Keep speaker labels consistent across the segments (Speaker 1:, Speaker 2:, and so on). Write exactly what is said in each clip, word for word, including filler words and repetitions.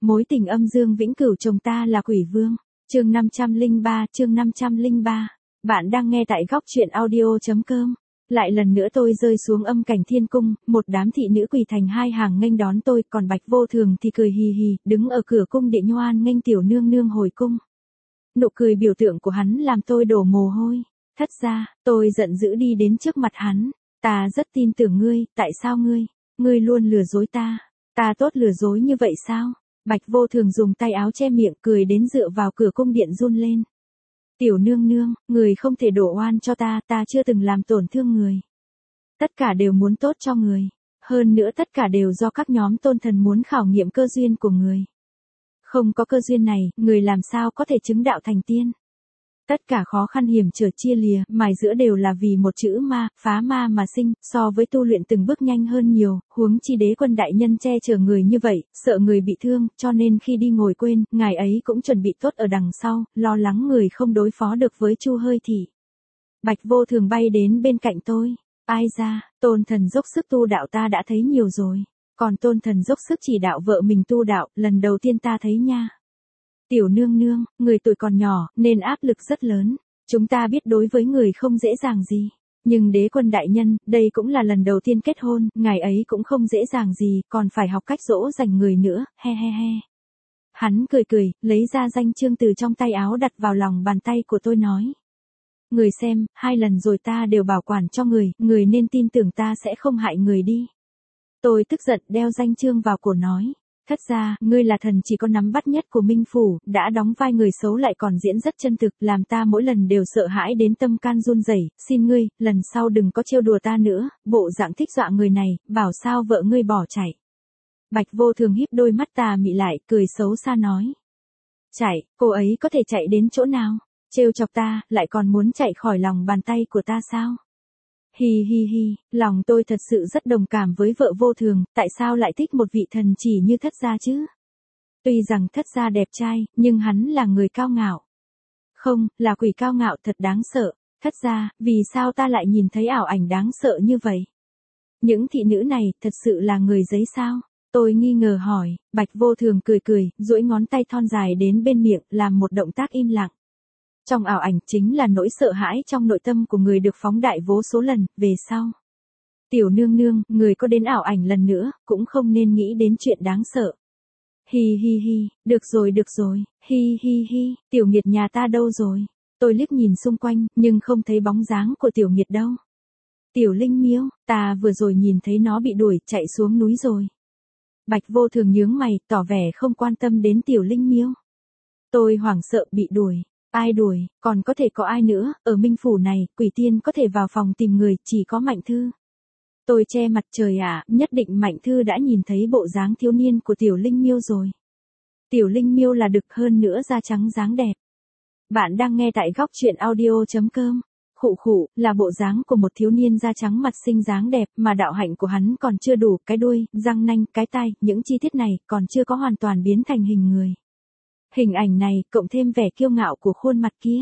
Speaker 1: mối tình âm dương vĩnh cửu chồng ta là quỷ vương. Chương năm trăm lẻ ba, chương năm trăm lẻ ba. Bạn đang nghe tại góc truyện audio.com. Lại lần nữa tôi rơi xuống âm cảnh thiên cung, một đám thị nữ quỳ thành hai hàng nghênh đón tôi, còn Bạch Vô Thường thì cười hì hì, đứng ở cửa cung điện nhoan nghênh tiểu nương nương hồi cung. Nụ cười biểu tượng của hắn làm tôi đổ mồ hôi. Thất gia, tôi giận dữ đi đến trước mặt hắn. Ta rất tin tưởng ngươi, tại sao ngươi, ngươi luôn lừa dối ta? Ta tốt lừa dối như vậy sao? Bạch Vô Thường dùng tay áo che miệng cười đến dựa vào cửa cung điện run lên. Tiểu nương nương, người không thể đổ oan cho ta, ta chưa từng làm tổn thương người. Tất cả đều muốn tốt cho người. Hơn nữa tất cả đều do các nhóm tôn thần muốn khảo nghiệm cơ duyên của người. Không có cơ duyên này, người làm sao có thể chứng đạo thành tiên? Tất cả khó khăn hiểm trở chia lìa, mài giữa đều là vì một chữ ma, phá ma mà sinh, so với tu luyện từng bước nhanh hơn nhiều, huống chi đế quân đại nhân che chở người như vậy, sợ người bị thương, cho nên khi đi ngồi quên, ngài ấy cũng chuẩn bị tốt ở đằng sau, lo lắng người không đối phó được với Chu Hơi Thị. Bạch Vô Thường bay đến bên cạnh tôi. Ai ra, tôn thần dốc sức tu đạo ta đã thấy nhiều rồi. Còn tôn thần dốc sức chỉ đạo vợ mình tu đạo, lần đầu tiên ta thấy nha. Tiểu nương nương, người tuổi còn nhỏ, nên áp lực rất lớn. Chúng ta biết đối với người không dễ dàng gì. Nhưng đế quân đại nhân, đây cũng là lần đầu tiên kết hôn, ngài ấy cũng không dễ dàng gì, còn phải học cách dỗ dành người nữa, he he he. Hắn cười cười, lấy ra danh chương từ trong tay áo đặt vào lòng bàn tay của tôi nói. Người xem, hai lần rồi ta đều bảo quản cho người, người nên tin tưởng ta sẽ không hại người đi. Tôi tức giận đeo danh chương vào cổ nói. Thất gia, ngươi là thần chỉ có nắm bắt nhất của Minh Phủ, đã đóng vai người xấu lại còn diễn rất chân thực, làm ta mỗi lần đều sợ hãi đến tâm can run rẩy. Xin ngươi, lần sau đừng có trêu đùa ta nữa, bộ dạng thích dọa người này, bảo sao vợ ngươi bỏ chạy. Bạch Vô Thường híp đôi mắt tà mị lại, cười xấu xa nói. Chạy, cô ấy có thể chạy đến chỗ nào? Trêu chọc ta, lại còn muốn chạy khỏi lòng bàn tay của ta sao? Hi hi hi, lòng tôi thật sự rất đồng cảm với vợ Vô Thường, tại sao lại thích một vị thần chỉ như thất gia chứ? Tuy rằng thất gia đẹp trai, nhưng hắn là người cao ngạo. Không, là quỷ cao ngạo thật đáng sợ. Thất gia, vì sao ta lại nhìn thấy ảo ảnh đáng sợ như vậy? Những thị nữ này, thật sự là người giấy sao? Tôi nghi ngờ hỏi, Bạch Vô Thường cười cười, duỗi ngón tay thon dài đến bên miệng, làm một động tác im lặng. Trong ảo ảnh chính là nỗi sợ hãi trong nội tâm của người được phóng đại vô số lần, về sau. Tiểu nương nương, người có đến ảo ảnh lần nữa, cũng không nên nghĩ đến chuyện đáng sợ. Hi hi hi, được rồi được rồi, hi hi hi, tiểu nghiệt nhà ta đâu rồi? Tôi liếc nhìn xung quanh, nhưng không thấy bóng dáng của tiểu nghiệt đâu. Tiểu Linh Miêu, ta vừa rồi nhìn thấy nó bị đuổi, chạy xuống núi rồi. Bạch Vô Thường nhướng mày, tỏ vẻ không quan tâm đến tiểu Linh Miêu. Tôi hoảng sợ bị đuổi. Ai đuổi, còn có thể có ai nữa, ở Minh Phủ này, quỷ tiên có thể vào phòng tìm người, chỉ có Mạnh Thư. Tôi che mặt trời ạ, nhất định Mạnh Thư đã nhìn thấy bộ dáng thiếu niên của Tiểu Linh Miêu rồi. Tiểu Linh Miêu là đực hơn nữa da trắng dáng đẹp. Bạn đang nghe tại góc truyện audio.com. Khụ khụ, là bộ dáng của một thiếu niên da trắng mặt xinh dáng đẹp, mà đạo hạnh của hắn còn chưa đủ, cái đuôi, răng nanh, cái tai, những chi tiết này còn chưa có hoàn toàn biến thành hình người. Hình ảnh này, cộng thêm vẻ kiêu ngạo của khuôn mặt kia.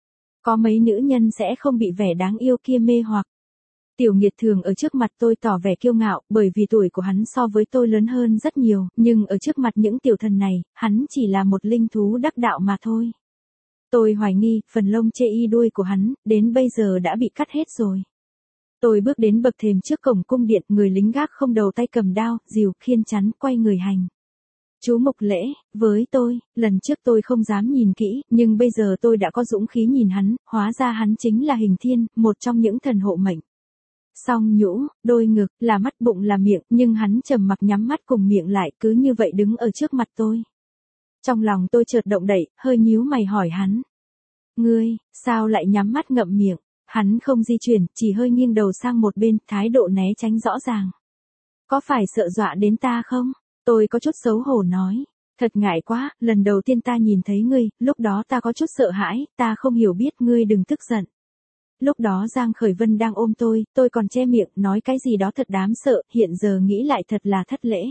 Speaker 1: Có mấy nữ nhân sẽ không bị vẻ đáng yêu kia mê hoặc. Tiểu Nghiệt thường ở trước mặt tôi tỏ vẻ kiêu ngạo, bởi vì tuổi của hắn so với tôi lớn hơn rất nhiều, nhưng ở trước mặt những tiểu thần này, hắn chỉ là một linh thú đắc đạo mà thôi. Tôi hoài nghi, phần lông chê y đuôi của hắn, đến bây giờ đã bị cắt hết rồi. Tôi bước đến bậc thềm trước cổng cung điện, người lính gác không đầu tay cầm đao, rìu, khiên chắn, quay người hành. Chú Mục Lễ, với tôi, lần trước tôi không dám nhìn kỹ, nhưng bây giờ tôi đã có dũng khí nhìn hắn, hóa ra hắn chính là Hình Thiên, một trong những thần hộ mệnh. Song nhũ, đôi ngực, là mắt bụng là miệng, nhưng hắn trầm mặc nhắm mắt cùng miệng lại, cứ như vậy đứng ở trước mặt tôi. Trong lòng tôi chợt động đậy, hơi nhíu mày hỏi hắn. Ngươi, sao lại nhắm mắt ngậm miệng? Hắn không di chuyển, chỉ hơi nghiêng đầu sang một bên, thái độ né tránh rõ ràng. Có phải sợ dọa đến ta không? Tôi có chút xấu hổ nói, thật ngại quá, lần đầu tiên ta nhìn thấy ngươi, lúc đó ta có chút sợ hãi, ta không hiểu biết, ngươi đừng tức giận. Lúc đó Giang Khởi Vân đang ôm tôi, tôi còn che miệng, nói cái gì đó thật đáng sợ, hiện giờ nghĩ lại thật là thất lễ.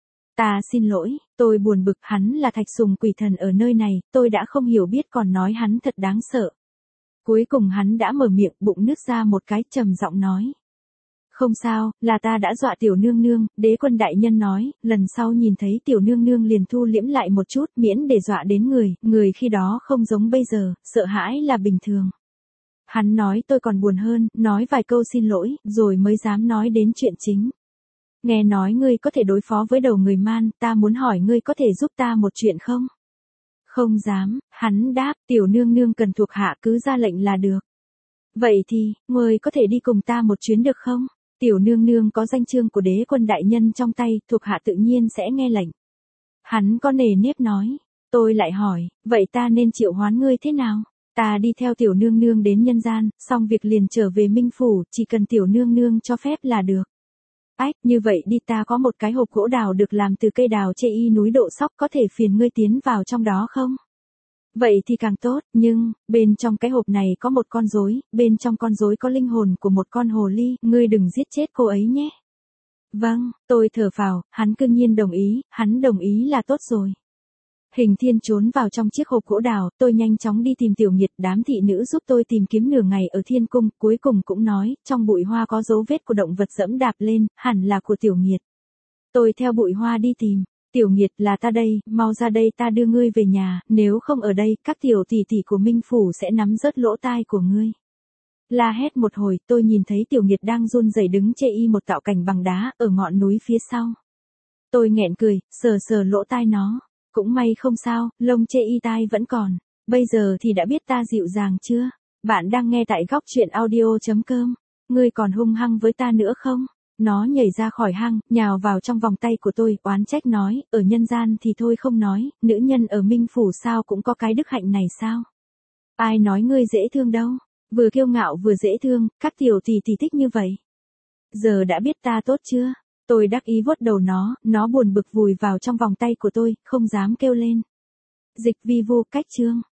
Speaker 1: Ta xin lỗi, tôi buồn bực, hắn là Thạch Sùng quỷ thần ở nơi này, tôi đã không hiểu biết còn nói hắn thật đáng sợ. Cuối cùng hắn đã mở miệng, bụng nứt ra một cái, trầm giọng nói. Không sao, là ta đã dọa tiểu nương nương, đế quân đại nhân nói, lần sau nhìn thấy tiểu nương nương liền thu liễm lại một chút, miễn để dọa đến người, người khi đó không giống bây giờ, sợ hãi là bình thường. Hắn nói tôi còn buồn hơn, nói vài câu xin lỗi, rồi mới dám nói đến chuyện chính. Nghe nói ngươi có thể đối phó với đầu người man, ta muốn hỏi ngươi có thể giúp ta một chuyện không? Không dám, hắn đáp, tiểu nương nương cần thuộc hạ cứ ra lệnh là được. Vậy thì, ngươi có thể đi cùng ta một chuyến được không? Tiểu nương nương có danh chương của đế quân đại nhân trong tay, thuộc hạ tự nhiên sẽ nghe lệnh. Hắn có nề nếp nói. Tôi lại hỏi, vậy ta nên triệu hoán ngươi thế nào? Ta đi theo tiểu nương nương đến nhân gian, xong việc liền trở về Minh Phủ, chỉ cần tiểu nương nương cho phép là được. Ách, như vậy đi, ta có một cái hộp gỗ đào được làm từ cây đào chê y núi Độ Sóc, có thể phiền ngươi tiến vào trong đó không? Vậy thì càng tốt, nhưng, bên trong cái hộp này có một con rối, bên trong con rối có linh hồn của một con hồ ly, ngươi đừng giết chết cô ấy nhé. Vâng, tôi thở phào, hắn cương nhiên đồng ý, hắn đồng ý là tốt rồi. Hình Thiên trốn vào trong chiếc hộp gỗ đào, tôi nhanh chóng đi tìm Tiểu Nghiệt, đám thị nữ giúp tôi tìm kiếm nửa ngày ở Thiên Cung, cuối cùng cũng nói, trong bụi hoa có dấu vết của động vật dẫm đạp lên, hẳn là của Tiểu Nghiệt. Tôi theo bụi hoa đi tìm, Tiểu Nghiệt là ta đây, mau ra đây ta đưa ngươi về nhà, nếu không ở đây, các tiểu tỷ tỷ của Minh Phủ sẽ nắm rớt lỗ tai của ngươi. La hét một hồi, tôi nhìn thấy Tiểu Nghiệt đang run rẩy đứng chê y một tạo cảnh bằng đá, ở ngọn núi phía sau. Tôi nghẹn cười, sờ sờ lỗ tai nó. Cũng may không sao, lông chê y tai vẫn còn. Bây giờ thì đã biết ta dịu dàng chưa? Bạn đang nghe tại góc truyện audio.com. Ngươi còn hung hăng với ta nữa không? Nó nhảy ra khỏi hang, nhào vào trong vòng tay của tôi, oán trách nói, ở nhân gian thì thôi không nói, nữ nhân ở Minh Phủ sao cũng có cái đức hạnh này sao? Ai nói ngươi dễ thương đâu? Vừa kiêu ngạo vừa dễ thương, các tiểu tỷ tỷ thích như vậy. Giờ đã biết ta tốt chưa? Tôi đắc ý vuốt đầu nó, nó buồn bực vùi vào trong vòng tay của tôi, không dám kêu lên. Dịch vi vu cách chương.